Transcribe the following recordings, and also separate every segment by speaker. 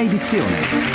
Speaker 1: Prima edizione.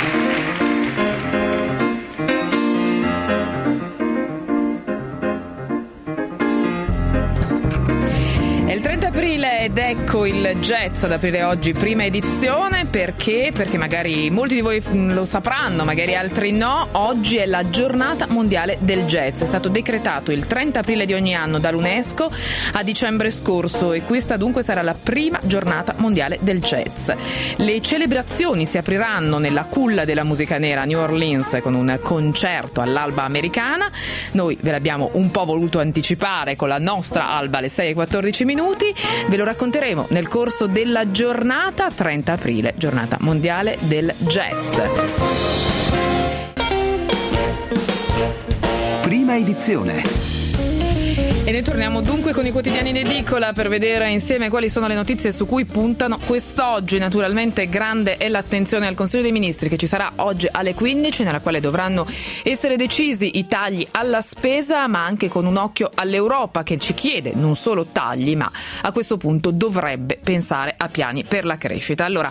Speaker 2: È il 30 aprile ed ecco il jazz ad aprire oggi prima edizione. Perché magari molti di voi lo sapranno, magari altri no. Oggi è la giornata mondiale del jazz. È stato decretato il 30 aprile di ogni anno dall'UNESCO a dicembre scorso e questa dunque sarà la prima giornata mondiale del jazz. Le celebrazioni si apriranno nella culla della musica nera a New Orleans con un concerto all'alba americana. Noi ve l'abbiamo un po' voluto anticipare con la nostra alba alle 6:14 minuti. Ve lo racconteremo nel corso della giornata 30 aprile, giornata mondiale del jazz.
Speaker 1: Prima edizione.
Speaker 2: E noi torniamo dunque con i quotidiani in edicola per vedere insieme quali sono le notizie su cui puntano quest'oggi. Naturalmente grande è l'attenzione al Consiglio dei Ministri che ci sarà oggi alle 15, nella quale dovranno essere decisi i tagli alla spesa, ma anche con un occhio all'Europa che ci chiede non solo tagli, ma a questo punto dovrebbe pensare a piani per la crescita. Allora,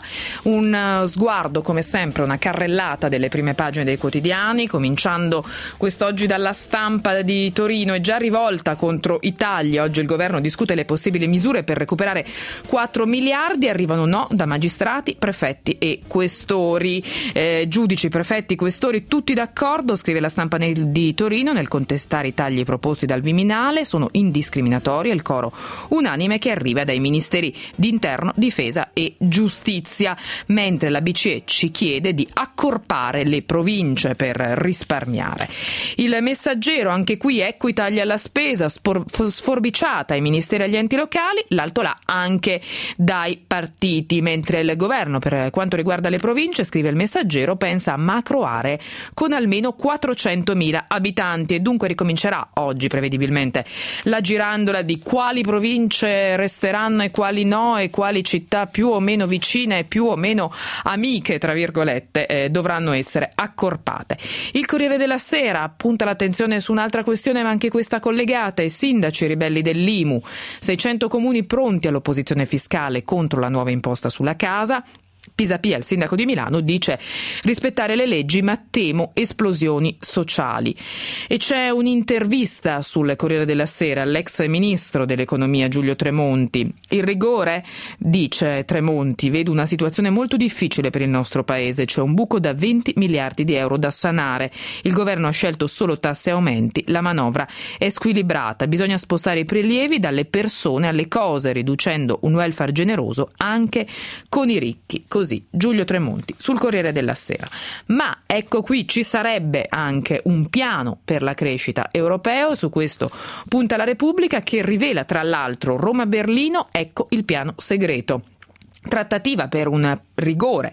Speaker 2: un sguardo come sempre, una carrellata delle prime pagine dei quotidiani, cominciando quest'oggi dalla Stampa di Torino. È già rivolta contro i tagli. Oggi il governo discute le possibili misure per recuperare 4 miliardi. Arrivano no da magistrati, prefetti e questori. Giudici, prefetti, questori tutti d'accordo, scrive la Stampa di Torino, nel contestare i tagli proposti dal Viminale. Sono indiscriminatori, è il coro unanime che arriva dai ministeri di Interno, Difesa e Giustizia, mentre la BCE ci chiede di accorpare le province per risparmiare. Il Messaggero, anche qui ecco i tagli alla spesa, sforbiciata ai ministeri e agli enti locali, l'alto là anche dai partiti, mentre il governo per quanto riguarda le province, scrive il Messaggero, pensa a macro aree con almeno 400.000 abitanti e dunque ricomincerà oggi prevedibilmente la girandola di quali province resteranno e quali no, e quali città più o meno vicine e più o meno amiche tra virgolette dovranno essere accorpate. Il Corriere della Sera punta l'attenzione su un'altra questione, ma anche questa collegata: i sindaci ribelli dell'IMU, 600 comuni pronti all'opposizione fiscale contro la nuova imposta sulla casa. Pisapia, il sindaco di Milano, dice rispettare le leggi ma temo esplosioni sociali. E c'è un'intervista sul Corriere della Sera all'ex ministro dell'economia Giulio Tremonti. Il rigore, dice Tremonti, vedo una situazione molto difficile per il nostro paese, c'è un buco da 20 miliardi di euro da sanare, il governo ha scelto solo tasse e aumenti, la manovra è squilibrata, bisogna spostare i prelievi dalle persone alle cose, riducendo un welfare generoso anche con i ricchi. Così Giulio Tremonti sul Corriere della Sera. Ma ecco qui ci sarebbe anche un piano per la crescita europeo, su questo punta la Repubblica, che rivela tra l'altro Roma-Berlino, ecco il piano segreto. Trattativa per un rigore,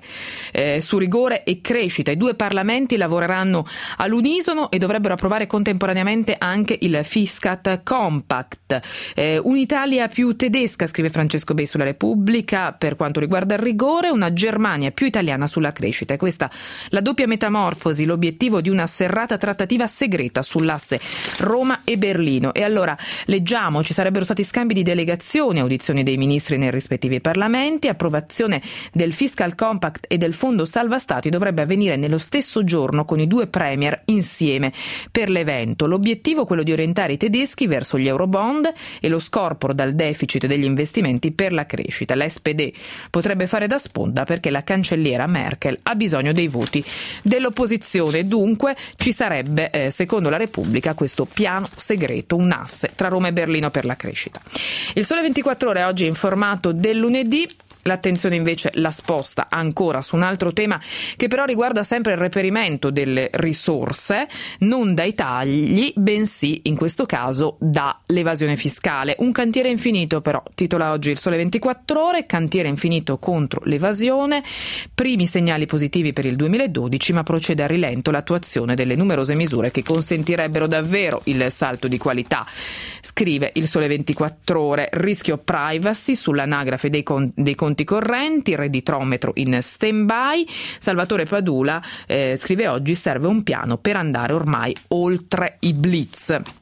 Speaker 2: su rigore e crescita. I due parlamenti lavoreranno all'unisono e dovrebbero approvare contemporaneamente anche il Fiscal Compact. Un'Italia più tedesca, scrive Francesco Bei sulla Repubblica, per quanto riguarda il rigore, una Germania più italiana sulla crescita. E questa la doppia metamorfosi, l'obiettivo di una serrata trattativa segreta sull'asse Roma e Berlino. E allora leggiamo, ci sarebbero stati scambi di delegazioni, audizioni dei ministri nei rispettivi parlamenti, approvazione del Fiscal Compact e del Fondo Salva Stati dovrebbe avvenire nello stesso giorno con i due premier insieme per l'evento. L'obiettivo è quello di orientare i tedeschi verso gli eurobond e lo scorporo dal deficit degli investimenti per la crescita. La SPD potrebbe fare da sponda perché la cancelliera Merkel ha bisogno dei voti dell'opposizione. Dunque ci sarebbe, secondo la Repubblica, questo piano segreto, un asse tra Roma e Berlino per la crescita. Il Sole 24 Ore oggi è informato del lunedì. L'attenzione invece la sposta ancora su un altro tema che però riguarda sempre il reperimento delle risorse, non dai tagli, bensì in questo caso dall'evasione fiscale. Un cantiere infinito però, titola oggi il Sole 24 Ore, cantiere infinito contro l'evasione, primi segnali positivi per il 2012, ma procede a rilento l'attuazione delle numerose misure che consentirebbero davvero il salto di qualità. Scrive il Sole 24 Ore, rischio privacy sull'anagrafe dei conti correnti, redditometro in stand-by. Salvatore Padula scrive oggi serve un piano per andare ormai oltre i blitz.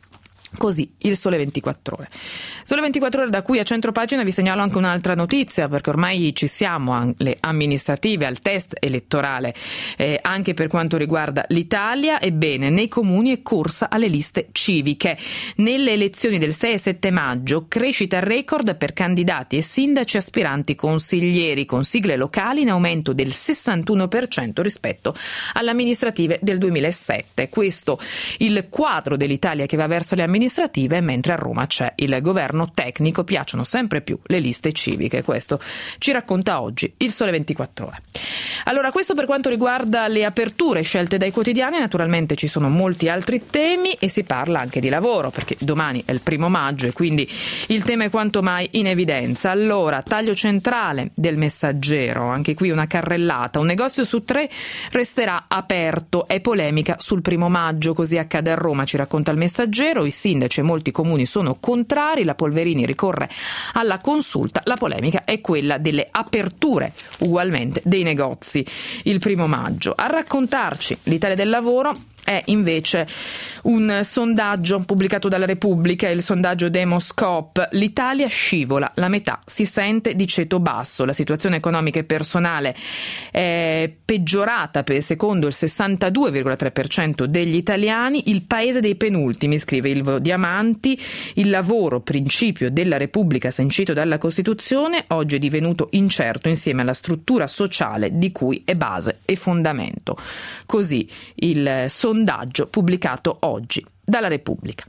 Speaker 2: Così il Sole 24 Ore. Sole 24 Ore, da cui a centropagina vi segnalo anche un'altra notizia, perché ormai ci siamo alle amministrative, al test elettorale, anche per quanto riguarda l'Italia. Ebbene, nei comuni è corsa alle liste civiche. Nelle elezioni del 6 e 7 maggio, crescita record per candidati e sindaci aspiranti consiglieri, con sigle locali in aumento del 61% rispetto alle amministrative del 2007. Questo il quadro dell'Italia che va verso le amministrative, mentre a Roma c'è il governo tecnico. Piacciono sempre più le liste civiche. Questo ci racconta oggi il Sole 24 Ore. Allora, questo per quanto riguarda le aperture scelte dai quotidiani. Naturalmente ci sono molti altri temi e si parla anche di lavoro, perché domani è il 1 maggio e quindi il tema è quanto mai in evidenza. Allora, taglio centrale del Messaggero, anche qui una carrellata: un negozio su 3 resterà aperto, è polemica sul 1 maggio, così accade a Roma, ci racconta il Messaggero. I sindaci e molti comuni sono contrari, la Polverini ricorre alla consulta, la polemica è quella delle aperture ugualmente dei negozi il 1 maggio. A raccontarci l'Italia del lavoro è invece un sondaggio pubblicato dalla Repubblica, il sondaggio Demoscop. L'Italia scivola, la metà si sente di ceto basso, la situazione economica e personale è peggiorata secondo il 62,3% degli italiani, il paese dei penultimi, scrive Ilvo Diamanti. Il lavoro, principio della Repubblica sancito dalla Costituzione, oggi è divenuto incerto insieme alla struttura sociale di cui è base e fondamento. Così il sondaggio pubblicato oggi dalla Repubblica.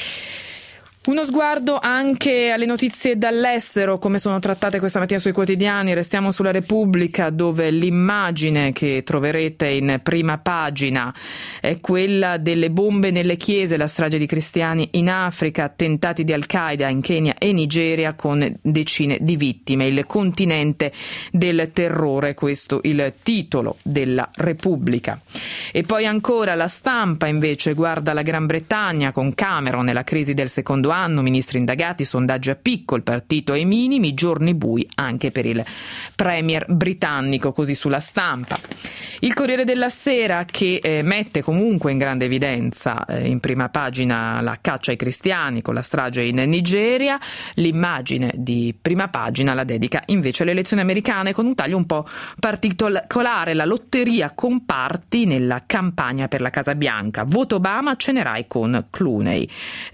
Speaker 2: Uno sguardo anche alle notizie dall'estero, come sono trattate questa mattina sui quotidiani. Restiamo sulla Repubblica, dove l'immagine che troverete in prima pagina è quella delle bombe nelle chiese, la strage di cristiani in Africa, attentati di Al-Qaeda in Kenya e Nigeria con decine di vittime. Il continente del terrore, questo il titolo della Repubblica. E poi ancora La Stampa invece guarda la Gran Bretagna con Cameron e la crisi del secondo anno, ministri indagati, sondaggi a picco, il partito ai minimi, giorni bui anche per il premier britannico, così sulla Stampa. Il Corriere della Sera che mette comunque in grande evidenza in prima pagina la caccia ai cristiani con la strage in Nigeria. L'immagine di prima pagina la dedica invece alle elezioni americane con un taglio un po' particolare: la lotteria comparti nella campagna per la Casa Bianca, voto Obama, cenerai con Clooney.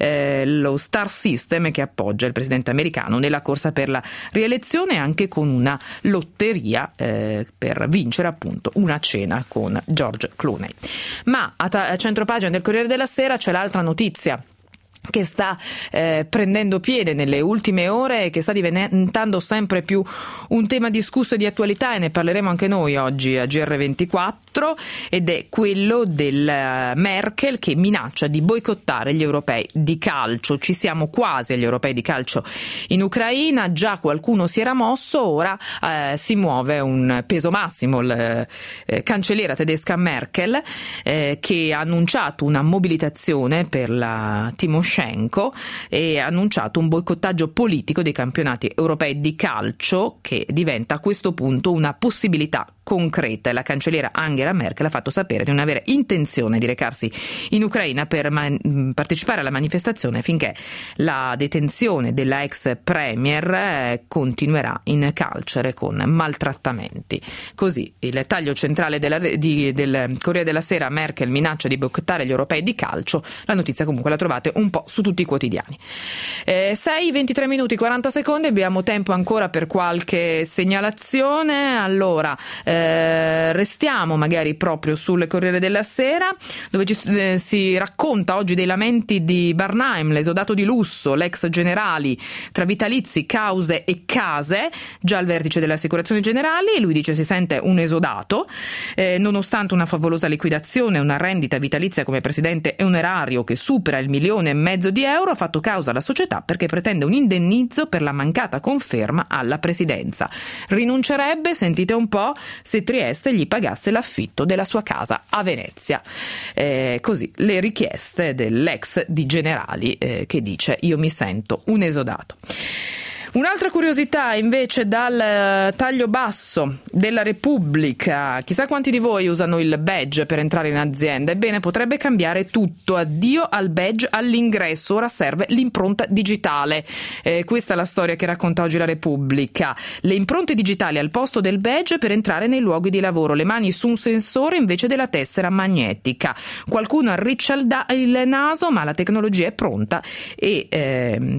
Speaker 2: Lo Star System che appoggia il presidente americano nella corsa per la rielezione, anche con una lotteria per vincere appunto una cena con George Clooney. Ma a centropagina del Corriere della Sera c'è l'altra notizia che sta prendendo piede nelle ultime ore e che sta diventando sempre più un tema discusso e di attualità, e ne parleremo anche noi oggi a GR24, ed è quello del Merkel che minaccia di boicottare gli europei di calcio. Ci siamo quasi agli europei di calcio in Ucraina, già qualcuno si era mosso, ora si muove un peso massimo. La cancelliera tedesca Merkel che ha annunciato una mobilitazione per la Timoshenko e ha annunciato un boicottaggio politico dei campionati europei di calcio, che diventa a questo punto una possibilità concreta. La cancelliera Angela Merkel ha fatto sapere di non avere intenzione di recarsi in Ucraina per partecipare alla manifestazione finché la detenzione della ex premier continuerà in carcere con maltrattamenti. Così il taglio centrale del Corriere della Sera: Merkel minaccia di boicottare gli europei di calcio. La notizia comunque la trovate un po' su tutti i quotidiani. 6:23 minuti 40 secondi, abbiamo tempo ancora per qualche segnalazione. Allora restiamo magari proprio sul Corriere della Sera, dove si racconta oggi dei lamenti di Bernheim, l'esodato di lusso, l'ex Generali, tra vitalizi, cause e case, già al vertice delle assicurazioni generali. Lui dice si sente un esodato, nonostante una favolosa liquidazione, una rendita vitalizia come presidente e un erario che supera il 1,5 milioni di euro, ha fatto causa alla società perché pretende un indennizzo per la mancata conferma alla presidenza. Rinuncerebbe, sentite un po', se Trieste gli pagasse l'affitto della sua casa a Venezia. Così le richieste dell'ex di Generali che dice io mi sento un esodato. Un'altra curiosità invece dal taglio basso della Repubblica: chissà quanti di voi usano il badge per entrare in azienda. Ebbene, potrebbe cambiare tutto. Addio al badge all'ingresso, ora serve l'impronta digitale. Questa è la storia che racconta oggi la Repubblica. Le impronte digitali al posto del badge per entrare nei luoghi di lavoro, le mani su un sensore invece della tessera magnetica. Qualcuno arriccia il naso, ma la tecnologia è pronta e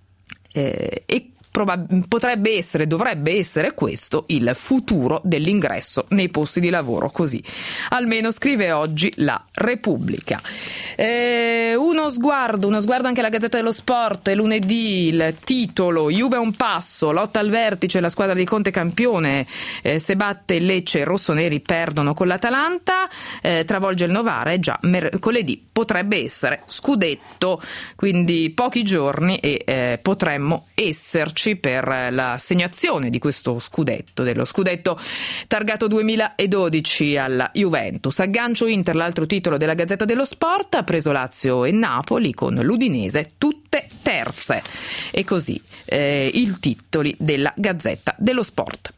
Speaker 2: potrebbe essere, dovrebbe essere questo il futuro dell'ingresso nei posti di lavoro, così almeno scrive oggi la Repubblica. Uno sguardo anche alla Gazzetta dello Sport. Lunedì il titolo: Juve a un passo, lotta al vertice, la squadra di Conte campione, se batte il Lecce, i rossoneri perdono con l'Atalanta, travolge il Novara, già mercoledì potrebbe essere scudetto, quindi pochi giorni e potremmo esserci per l'assegnazione di questo scudetto, dello scudetto targato 2012 alla Juventus. Aggancio Inter, l'altro titolo della Gazzetta dello Sport, ha preso Lazio e Napoli con l'Udinese tutte terze, e così i titoli della Gazzetta dello Sport.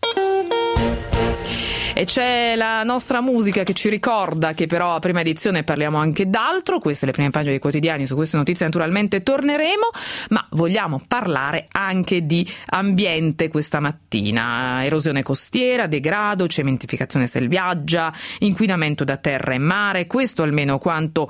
Speaker 2: E c'è la nostra musica che ci ricorda che però a prima edizione parliamo anche d'altro. Queste le prime pagine dei quotidiani, su queste notizie naturalmente torneremo, ma vogliamo parlare anche di ambiente questa mattina. Erosione costiera, degrado, cementificazione selvaggia, inquinamento da terra e mare. Questo almeno quanto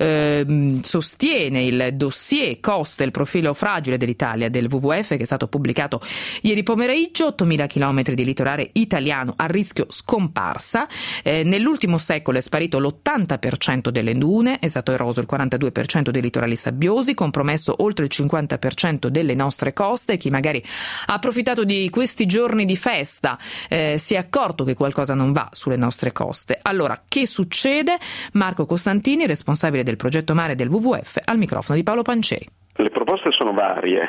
Speaker 2: sostiene il dossier Coste, il profilo fragile dell'Italia del WWF, che è stato pubblicato ieri pomeriggio. 8.000 chilometri di litorale italiano a rischio scomparsa. Nell'ultimo secolo è sparito l'80% delle dune, è stato eroso il 42% dei litorali sabbiosi, compromesso oltre il 50% delle nostre coste. Chi magari ha approfittato di questi giorni di festa si è accorto che qualcosa non va sulle nostre coste. Allora, che succede? Marco Costantini, responsabile del progetto Mare del WWF, al microfono di Paolo Panceri.
Speaker 3: Le proposte sono varie.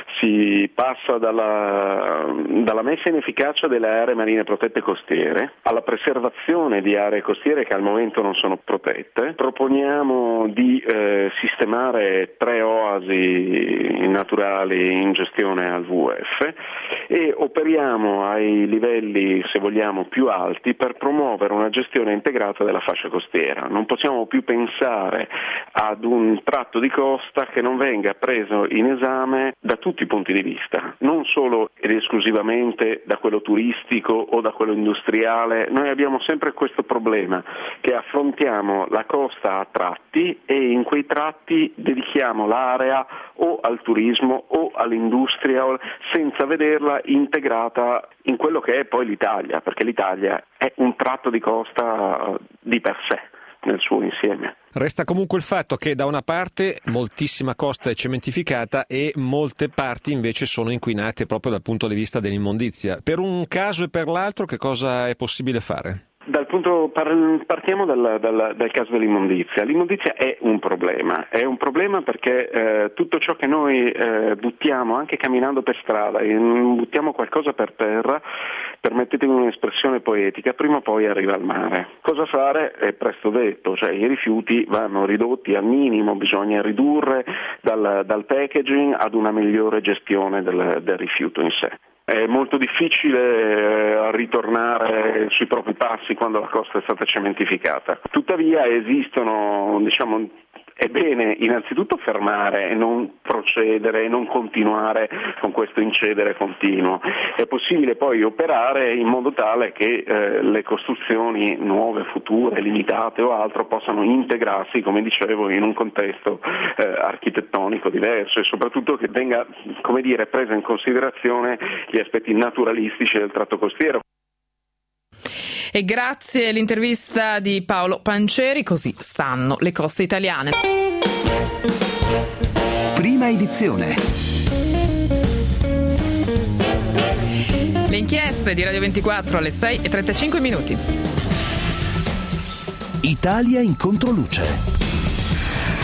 Speaker 3: Si passa dalla messa in efficacia delle aree marine protette costiere alla preservazione di aree costiere che al momento non sono protette. Proponiamo di sistemare 3 oasi naturali in gestione al WWF e operiamo ai livelli, se vogliamo, più alti per promuovere una gestione integrata della fascia costiera. Non possiamo più pensare ad un tratto di costa che non venga preso in esame da tutti i punti di vista, non solo ed esclusivamente da quello turistico o da quello industriale. Noi abbiamo sempre questo problema, che affrontiamo la costa a tratti e in quei tratti dedichiamo l'area o al turismo o all'industria senza vederla integrata in quello che è poi l'Italia, perché l'Italia è un tratto di costa di per sé nel suo insieme.
Speaker 4: Resta comunque il fatto che da una parte moltissima costa è cementificata e molte parti invece sono inquinate proprio dal punto di vista dell'immondizia. Per un caso e per l'altro che cosa è possibile fare?
Speaker 3: Partiamo dal caso dell'immondizia. L'immondizia è un problema perché tutto ciò che noi buttiamo, anche camminando per strada, buttiamo qualcosa per terra, permettetemi un'espressione poetica, prima o poi arriva al mare. Cosa fare? È presto detto, cioè i rifiuti vanno ridotti al minimo, bisogna ridurre dal packaging ad una migliore gestione del rifiuto in sé. È molto difficile ritornare sui propri passi quando la costa è stata cementificata. Tuttavia esistono, è bene innanzitutto fermare e non procedere e non continuare con questo incedere continuo. È possibile poi operare in modo tale che le costruzioni nuove, future, limitate o altro possano integrarsi, come dicevo, in un contesto architettonico diverso e soprattutto che venga, presa in considerazione gli aspetti naturalistici del tratto costiero.
Speaker 2: E grazie all'intervista di Paolo Panceri, così stanno le coste italiane.
Speaker 1: Prima edizione.
Speaker 2: Le inchieste di Radio 24 alle 6:35.
Speaker 1: Italia in controluce.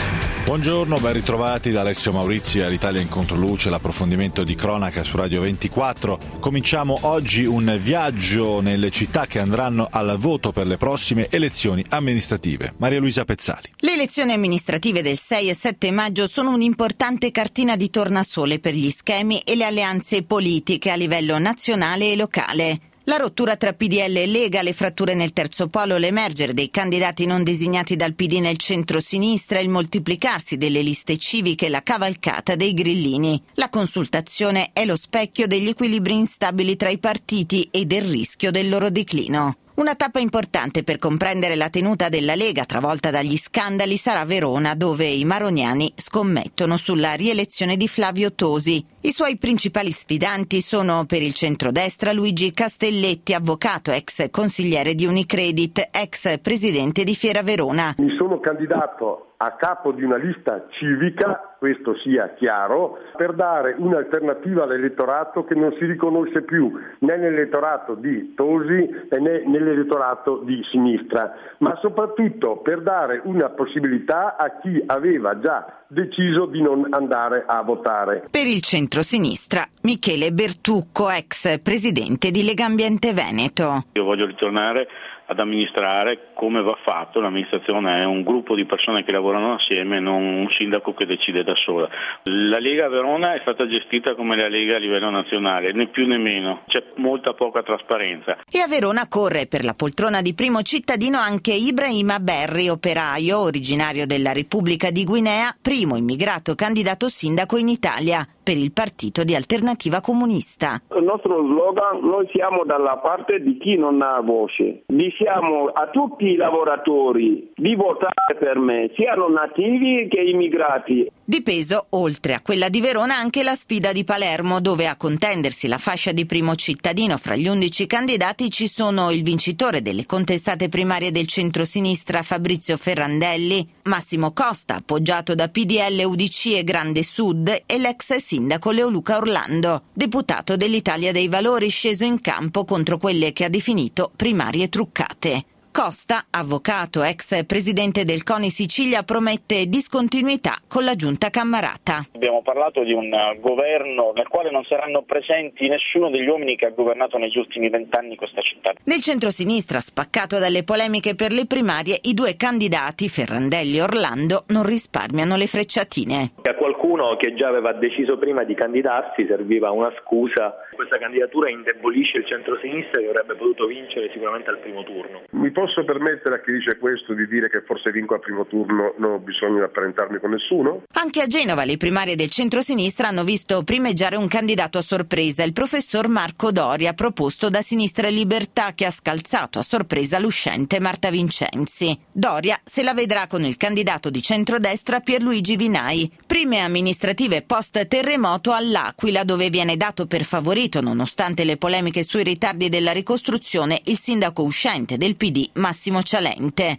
Speaker 5: Buongiorno, ben ritrovati da Alessio Maurizi all'Italia in Controluce, l'approfondimento di cronaca su Radio 24. Cominciamo oggi un viaggio nelle città che andranno al voto per le prossime elezioni amministrative. Maria Luisa Pezzali.
Speaker 6: Le elezioni amministrative del 6 e 7 maggio sono un'importante cartina di tornasole per gli schemi e le alleanze politiche a livello nazionale e locale. La rottura tra PDL e Lega, le fratture nel terzo polo, l'emergere dei candidati non designati dal PD nel centro-sinistra, il moltiplicarsi delle liste civiche e la cavalcata dei grillini. La consultazione è lo specchio degli equilibri instabili tra i partiti e del rischio del loro declino. Una tappa importante per comprendere la tenuta della Lega travolta dagli scandali sarà Verona, dove i maroniani scommettono sulla rielezione di Flavio Tosi. I suoi principali sfidanti sono per il centrodestra Luigi Castelletti, avvocato, ex consigliere di Unicredit, ex presidente di Fiera Verona.
Speaker 7: Mi sono candidato a capo di una lista civica, questo sia chiaro, per dare un'alternativa all'elettorato che non si riconosce più né nell'elettorato di Tosi né nell'elettorato di sinistra, ma soprattutto per dare una possibilità a chi aveva già deciso di non andare a votare.
Speaker 6: Per il centro-sinistra, Michele Bertucco, ex presidente di Legambiente Veneto.
Speaker 8: Io voglio ritornare ad amministrare come va fatto. L'amministrazione è un gruppo di persone che lavorano assieme, non un sindaco che decide da sola. La Lega Verona è stata gestita come la Lega a livello nazionale, né più né meno, c'è molta poca trasparenza.
Speaker 6: E a Verona corre per la poltrona di primo cittadino anche Ibrahima Berri, operaio, originario della Repubblica di Guinea, primo immigrato candidato sindaco in Italia per il partito di Alternativa Comunista.
Speaker 9: Il nostro slogan: noi siamo dalla parte di chi non ha voce. Diciamo a tutti i lavoratori di votare per me, siano nativi che immigrati.
Speaker 6: Di peso, oltre a quella di Verona, anche la sfida di Palermo, dove a contendersi la fascia di primo cittadino fra gli 11 candidati ci sono il vincitore delle contestate primarie del centro-sinistra Fabrizio Ferrandelli, Massimo Costa, appoggiato da PDL, UDC e Grande Sud, e l'ex sindaco Leoluca Orlando, deputato dell'Italia dei Valori, sceso in campo contro quelle che ha definito primarie truccate. Costa, avvocato, ex presidente del CONI Sicilia, promette discontinuità con la giunta Cammarata.
Speaker 10: Abbiamo parlato di un governo nel quale non saranno presenti nessuno degli uomini che ha governato negli ultimi 20 anni questa città.
Speaker 6: Nel centrosinistra, spaccato dalle polemiche per le primarie, i due candidati, Ferrandelli e Orlando, non risparmiano le frecciatine.
Speaker 11: A qualcuno che già aveva deciso prima di candidarsi serviva una scusa. Questa candidatura indebolisce il centrosinistra, che avrebbe potuto vincere sicuramente al primo turno.
Speaker 7: Mi posso permettere a chi dice questo di dire che forse vinco al primo turno, non ho bisogno di apparentarmi con nessuno?
Speaker 6: Anche a Genova le primarie del centrosinistra hanno visto primeggiare un candidato a sorpresa, il professor Marco Doria, proposto da Sinistra e Libertà, che ha scalzato a sorpresa l'uscente Marta Vincenzi. Doria se la vedrà con il candidato di centrodestra Pierluigi Vinai. Prime amministrative post terremoto all'Aquila, dove viene dato per favorito, nonostante le polemiche sui ritardi della ricostruzione, il sindaco uscente del PD Massimo Cialente.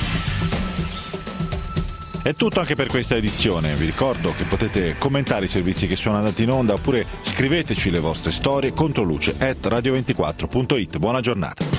Speaker 5: È tutto anche per questa edizione. Vi ricordo che potete commentare i servizi che sono andati in onda oppure scriveteci le vostre storie controluce@radio24.it. Buona giornata.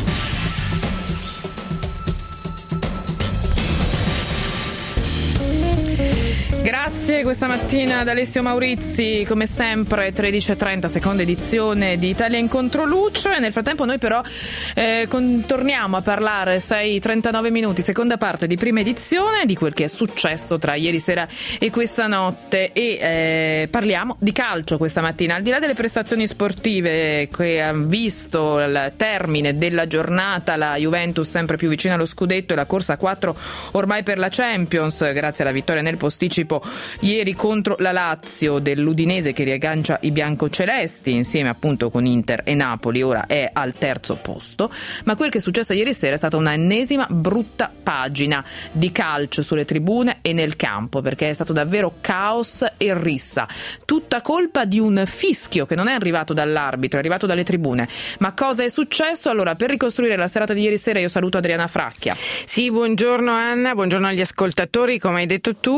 Speaker 2: Grazie questa mattina ad Alessio Maurizi, come sempre 13:30, seconda edizione di Italia in Controluce. Nel frattempo noi però torniamo a parlare 6:39 minuti, seconda parte di prima edizione, di quel che è successo tra ieri sera e questa notte, e parliamo di calcio questa mattina. Al di là delle prestazioni sportive che ha visto il termine della giornata, la Juventus sempre più vicina allo scudetto e la corsa a 4 ormai per la Champions, grazie alla vittoria nel posticipo ieri contro la Lazio dell'Udinese, che riaggancia i biancocelesti insieme appunto con Inter e Napoli, ora è al terzo posto. Ma quel che è successo ieri sera è stata una ennesima brutta pagina di calcio sulle tribune e nel campo, perché è stato davvero caos e rissa, tutta colpa di un fischio che non è arrivato dall'arbitro, è arrivato dalle tribune. Ma cosa è successo? Allora, per ricostruire la serata di ieri sera io saluto Adriana Fracchia.
Speaker 12: Sì, buongiorno Anna, buongiorno agli ascoltatori. Come hai detto tu, finalmente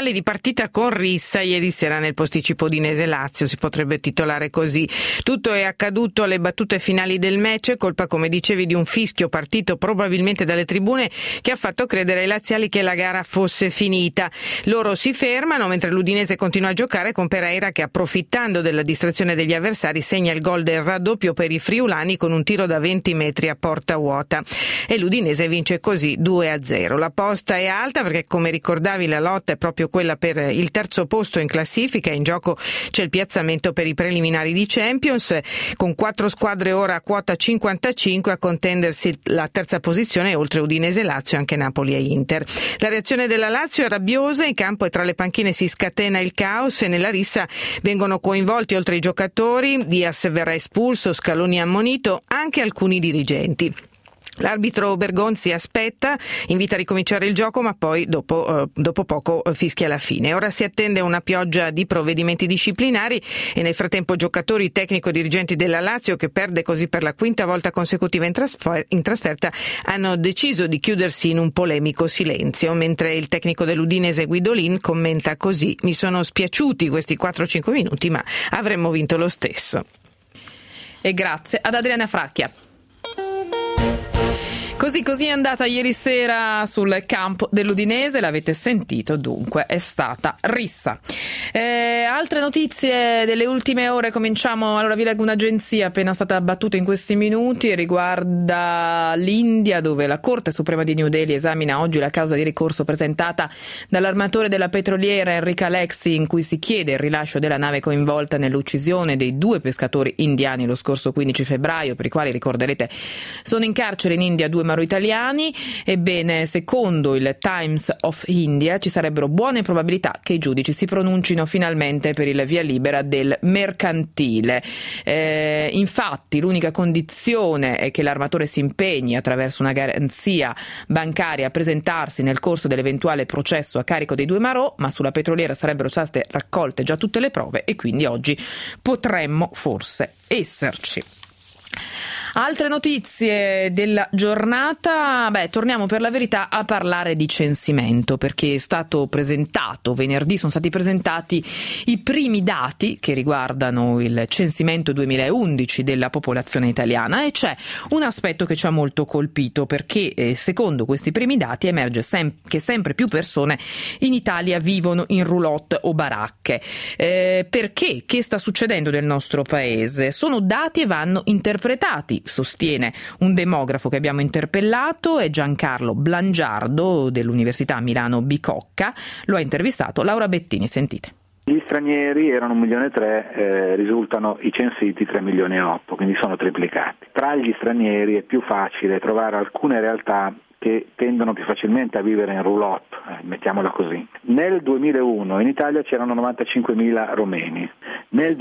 Speaker 12: finale di partita con rissa ieri sera nel posticipo Udinese-Lazio, si potrebbe titolare così. Tutto è accaduto alle battute finali del match, colpa, come dicevi, di un fischio partito probabilmente dalle tribune che ha fatto credere ai laziali che la gara fosse finita. Loro si fermano mentre l'Udinese continua a giocare con Pereira che, approfittando della distrazione degli avversari, segna il gol del raddoppio per i friulani con un tiro da 20 metri a porta vuota e l'Udinese vince così 2-0. La posta è alta perché, come ricordavi, la lotta è proprio quella per il terzo posto in classifica. In gioco c'è il piazzamento per i preliminari di Champions, con 4 squadre ora a quota 55 a contendersi la terza posizione, oltre Udinese, Lazio, anche Napoli e Inter. La reazione della Lazio è rabbiosa, in campo e tra le panchine si scatena il caos e nella rissa vengono coinvolti, oltre ai giocatori, Diaz verrà espulso, Scaloni ammonito, anche alcuni dirigenti. L'arbitro Bergonzi aspetta, invita a ricominciare il gioco, ma poi dopo poco fischia la fine. Ora si attende una pioggia di provvedimenti disciplinari e nel frattempo giocatori, tecnico e dirigenti della Lazio, che perde così per la quinta volta consecutiva in trasferta, hanno deciso di chiudersi in un polemico silenzio, mentre il tecnico dell'Udinese Guidolin commenta così: mi sono spiaciuti questi 4-5 minuti, ma avremmo vinto lo stesso.
Speaker 2: E grazie ad Adriana Fracchia. Così è andata ieri sera sul campo dell'Udinese, l'avete sentito, dunque è stata rissa. Altre notizie delle ultime ore, cominciamo, allora vi leggo un'agenzia appena stata battuta in questi minuti e riguarda l'India, dove la Corte Suprema di New Delhi esamina oggi la causa di ricorso presentata dall'armatore della petroliera Enrica Lexi, in cui si chiede il rilascio della nave coinvolta nell'uccisione dei 2 pescatori indiani lo scorso 15 febbraio, per i quali, ricorderete, sono in carcere in India 2 italiani. Ebbene, secondo il Times of India ci sarebbero buone probabilità che i giudici si pronuncino finalmente per il via libera del mercantile. Infatti l'unica condizione è che l'armatore si impegni attraverso una garanzia bancaria a presentarsi nel corso dell'eventuale processo a carico dei 2 marò, ma sulla petroliera sarebbero state raccolte già tutte le prove e quindi oggi potremmo forse esserci. Altre notizie della giornata, torniamo per la verità a parlare di censimento, perché è stato presentato venerdì, sono stati presentati i primi dati che riguardano il censimento 2011 della popolazione italiana, e c'è un aspetto che ci ha molto colpito, perché secondo questi primi dati emerge che sempre più persone in Italia vivono in roulotte o baracche. Perché? Che sta succedendo nel nostro paese? Sono dati e vanno interpretati, sostiene un demografo che abbiamo interpellato, è Giancarlo Blangiardo dell'Università Milano Bicocca. Lo ha intervistato Laura Bettini, sentite.
Speaker 13: Gli stranieri erano 1,3 milioni, risultano i censiti 3,8 milioni, quindi sono triplicati. Tra gli stranieri è più facile trovare alcune realtà che tendono più facilmente a vivere in roulotte, mettiamola così. Nel 2001 in Italia c'erano 95.000 romeni, nel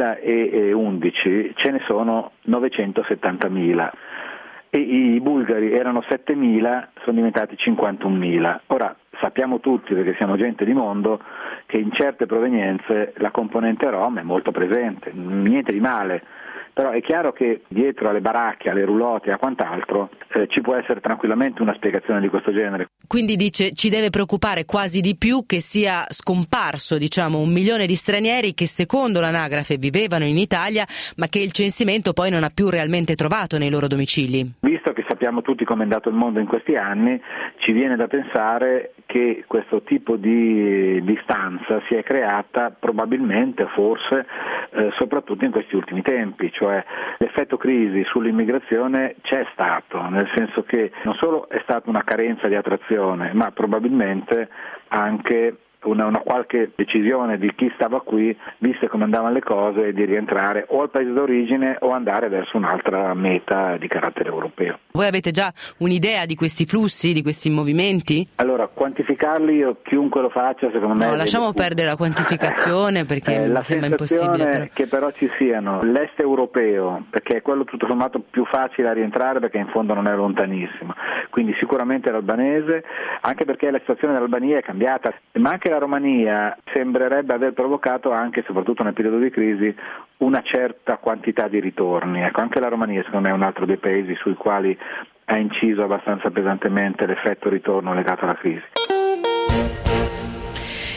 Speaker 13: 2011 ce ne sono 970.000 e i bulgari erano 7.000, sono diventati 51.000. Ora sappiamo tutti, perché siamo gente di mondo, che in certe provenienze la componente rom è molto presente, niente di male. Però è chiaro che dietro alle baracche, alle roulotte e a quant'altro ci può essere tranquillamente una spiegazione di questo genere.
Speaker 14: Quindi dice ci deve preoccupare quasi di più che sia scomparso 1 milione di stranieri che secondo l'anagrafe vivevano in Italia, ma che il censimento poi non ha più realmente trovato nei loro domicili.
Speaker 13: Visto che sappiamo tutti come è andato il mondo in questi anni, ci viene da pensare che questo tipo di distanza si è creata probabilmente, forse, soprattutto in questi ultimi tempi, cioè l'effetto crisi sull'immigrazione c'è stato, nel senso che non solo è stata una carenza di attrazione, ma probabilmente anche una qualche decisione di chi stava qui, viste come andavano le cose, di rientrare o al paese d'origine o andare verso un'altra meta di carattere europeo.
Speaker 14: Voi avete già un'idea di questi flussi, di questi movimenti?
Speaker 13: Allora, quantificarli, chiunque lo faccia, secondo me...
Speaker 14: No, lasciamo perdere la quantificazione perché mi sembra impossibile.
Speaker 13: La che però ci siano l'est europeo, perché è quello tutto sommato più facile a rientrare perché in fondo non è lontanissimo, quindi sicuramente l'albanese, anche perché la situazione dell'Albania è cambiata, ma anche la Romania sembrerebbe aver provocato anche, soprattutto nel periodo di crisi, una certa quantità di ritorni. Ecco, anche la Romania secondo me è un altro dei paesi sui quali ha inciso abbastanza pesantemente l'effetto ritorno legato alla crisi.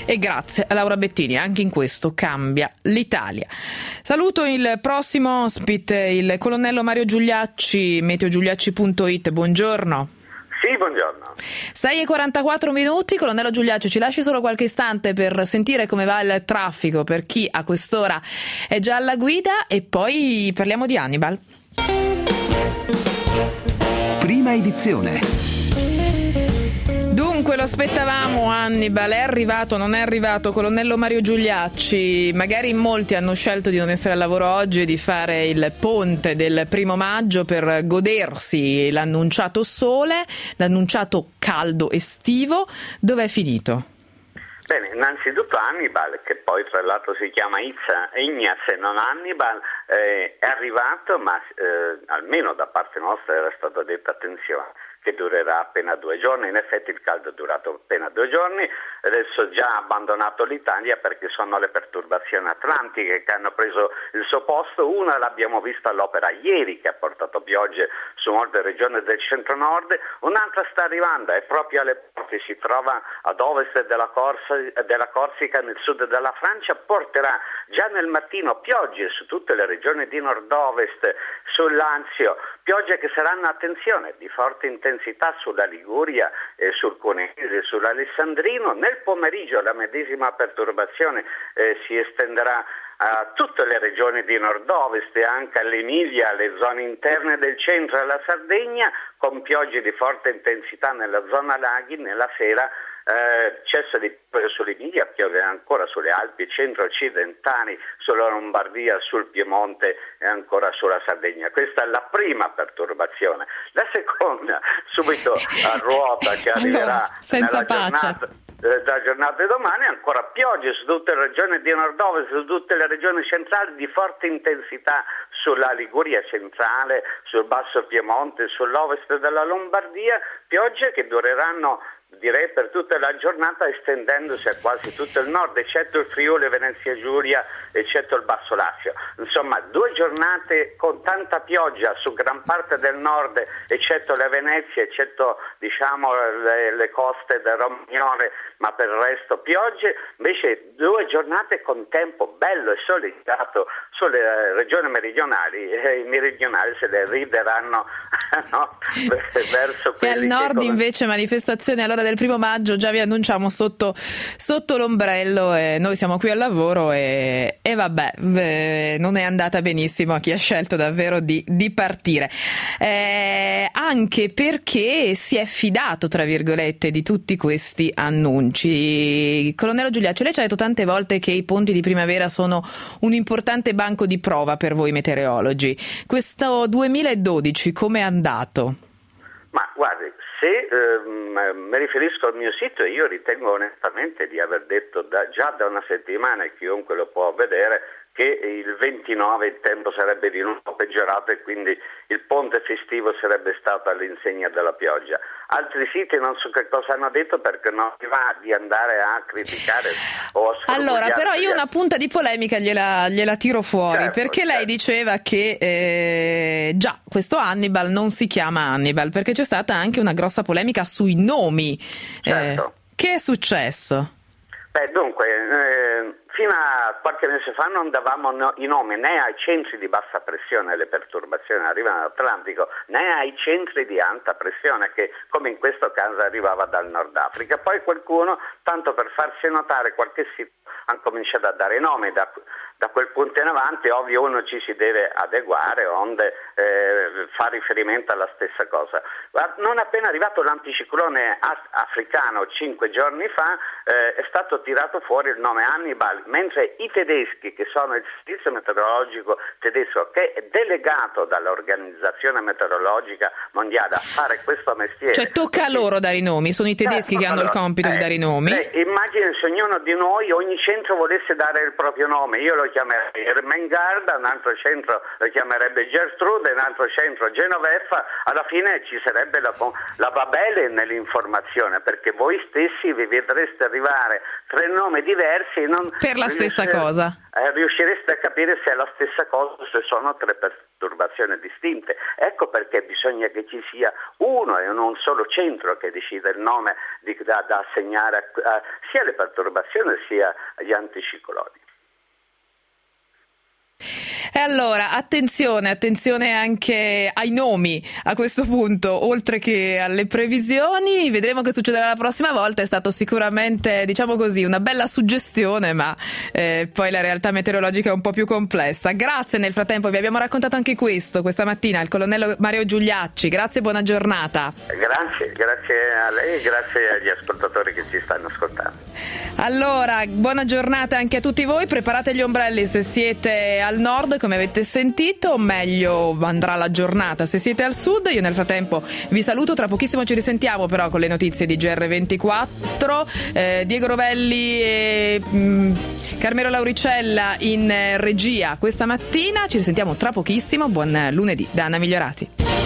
Speaker 2: E grazie a Laura Bettini, anche in questo cambia l'Italia. Saluto il prossimo ospite, il colonnello Mario Giuliacci, meteogiuliacci.it. Buongiorno.
Speaker 15: Sì, buongiorno.
Speaker 2: 6:44 minuti, colonnello Giuliacci, ci lasci solo qualche istante per sentire come va il traffico per chi a quest'ora è già alla guida e poi parliamo di Hannibal.
Speaker 1: Prima edizione.
Speaker 2: Dunque lo aspettavamo, Hannibal, è arrivato, non è arrivato? Colonnello Mario Giuliacci, magari in molti hanno scelto di non essere al lavoro oggi e di fare il ponte del 1° maggio per godersi l'annunciato sole, l'annunciato caldo estivo. Dov'è finito?
Speaker 15: Bene, innanzitutto Hannibal, che poi tra l'altro si chiama Ignaz e non Hannibal, è arrivato, ma almeno da parte nostra era stato detto attenzione, che durerà appena 2 giorni. In effetti il caldo è durato appena 2 giorni, adesso già ha abbandonato l'Italia perché sono le perturbazioni atlantiche che hanno preso il suo posto. Una l'abbiamo vista all'opera ieri, che ha portato piogge su molte regioni del centro-nord, un'altra sta arrivando, è proprio alle porte, si trova ad ovest della Corsica, nel sud della Francia, porterà già nel mattino piogge su tutte le regioni di nord-ovest, sul Lazio, piogge che saranno, attenzione, di forte intensità sulla Liguria, sul Cuneese, sull'Alessandrino. Nel pomeriggio la medesima perturbazione si estenderà a tutte le regioni di nord-ovest e anche all'Emilia, alle zone interne del centro e alla Sardegna, con piogge di forte intensità nella zona laghi. Nella sera cessa di piovere sull'Emilia, piove ancora sulle Alpi centro-occidentali, sulla Lombardia, sul Piemonte e ancora sulla Sardegna. Questa è la prima perturbazione. La seconda, subito a ruota, che arriverà
Speaker 2: senza pace.
Speaker 15: Da giornata di domani, ancora piogge su tutte le regioni di nord-ovest, su tutte le regioni centrali, di forte intensità sulla Liguria centrale, sul basso Piemonte, sull'ovest della Lombardia, piogge che dureranno, direi, per tutta la giornata, estendendosi a quasi tutto il nord, eccetto il Friuli, Venezia Giulia, eccetto il Basso Lazio. Insomma, 2 giornate con tanta pioggia su gran parte del nord, eccetto le Venezie, eccetto le coste del Romagnole, ma per il resto piogge. Invece 2 giornate con tempo bello e soleggiato sulle regioni meridionali, e i meridionali se le rideranno no? verso quelli.
Speaker 2: E al nord invece manifestazioni all'ora del 1° maggio, già vi annunciamo sotto l'ombrello, e noi siamo qui al lavoro e vabbè, non è andata benissimo a chi ha scelto davvero di partire, anche perché si è fidato, tra virgolette, di tutti questi annunci. Colonnello Giuliacci, lei ci ha detto tante volte che i ponti di primavera sono un importante banco di prova per voi meteorologi. Questo 2012 com'è andato?
Speaker 15: Ma guardi, se mi riferisco al mio sito, io ritengo onestamente di aver detto già da una settimana, e chiunque lo può vedere, che il 29 il tempo sarebbe di nuovo peggiorato e quindi il ponte festivo sarebbe stato all'insegna della pioggia. Altri siti non so che cosa hanno detto, perché non mi va di andare a criticare o a
Speaker 2: Allora, però io una punta di polemica gliela tiro fuori, certo, perché lei diceva che già questo Hannibal non si chiama Hannibal, perché c'è stata anche una grossa polemica sui nomi.
Speaker 15: Certo.
Speaker 2: Che è successo?
Speaker 15: Dunque, fino a qualche mese fa non davamo i nomi né ai centri di bassa pressione, le perturbazioni arrivano dall'Atlantico, né ai centri di alta pressione, che come in questo caso arrivava dal Nord Africa. Poi qualcuno, tanto per farsi notare, qualche sito ha cominciato a dare nomi. Da quel punto in avanti, ovvio, uno ci si deve adeguare, onde fa riferimento alla stessa cosa. Non appena arrivato l'anticiclone africano 5 giorni fa, è stato tirato fuori il nome Hannibal, mentre i tedeschi, che sono il servizio meteorologico tedesco, che è delegato dall'Organizzazione Meteorologica Mondiale a fare questo mestiere.
Speaker 2: Cioè tocca a loro dare i nomi, sono i tedeschi che hanno il compito di dare i nomi.
Speaker 15: Immagini se ognuno di noi, ogni centro volesse dare il proprio nome, io lo lo chiamerebbe Ermengarda, un altro centro lo chiamerebbe Gertrude, un altro centro Genoveffa. Alla fine ci sarebbe la Babele nell'informazione, perché voi stessi vi vedreste arrivare 3 nomi diversi e non
Speaker 2: per la stessa cosa.
Speaker 15: Riuscireste a capire se è la stessa cosa, se sono 3 perturbazioni distinte. Ecco perché bisogna che ci sia uno e non solo centro che decida il nome da assegnare sia alle perturbazioni sia agli anticicloni.
Speaker 2: E allora, attenzione anche ai nomi a questo punto, oltre che alle previsioni. Vedremo che succederà la prossima volta. È stato sicuramente, diciamo così, una bella suggestione, ma poi la realtà meteorologica è un po' più complessa. Grazie, nel frattempo vi abbiamo raccontato anche questo questa mattina, il colonnello Mario Giuliacci. Grazie e buona giornata.
Speaker 15: Grazie a lei e grazie agli ascoltatori che ci stanno ascoltando.
Speaker 2: Allora, buona giornata anche a tutti voi. Preparate gli ombrelli se siete al nord, come avete sentito, o meglio andrà la giornata se siete al sud. Io nel frattempo vi saluto, tra pochissimo ci risentiamo però con le notizie di GR24. Diego Rovelli e Carmelo Lauricella in regia questa mattina. Ci risentiamo tra pochissimo. Buon lunedì da Anna Migliorati.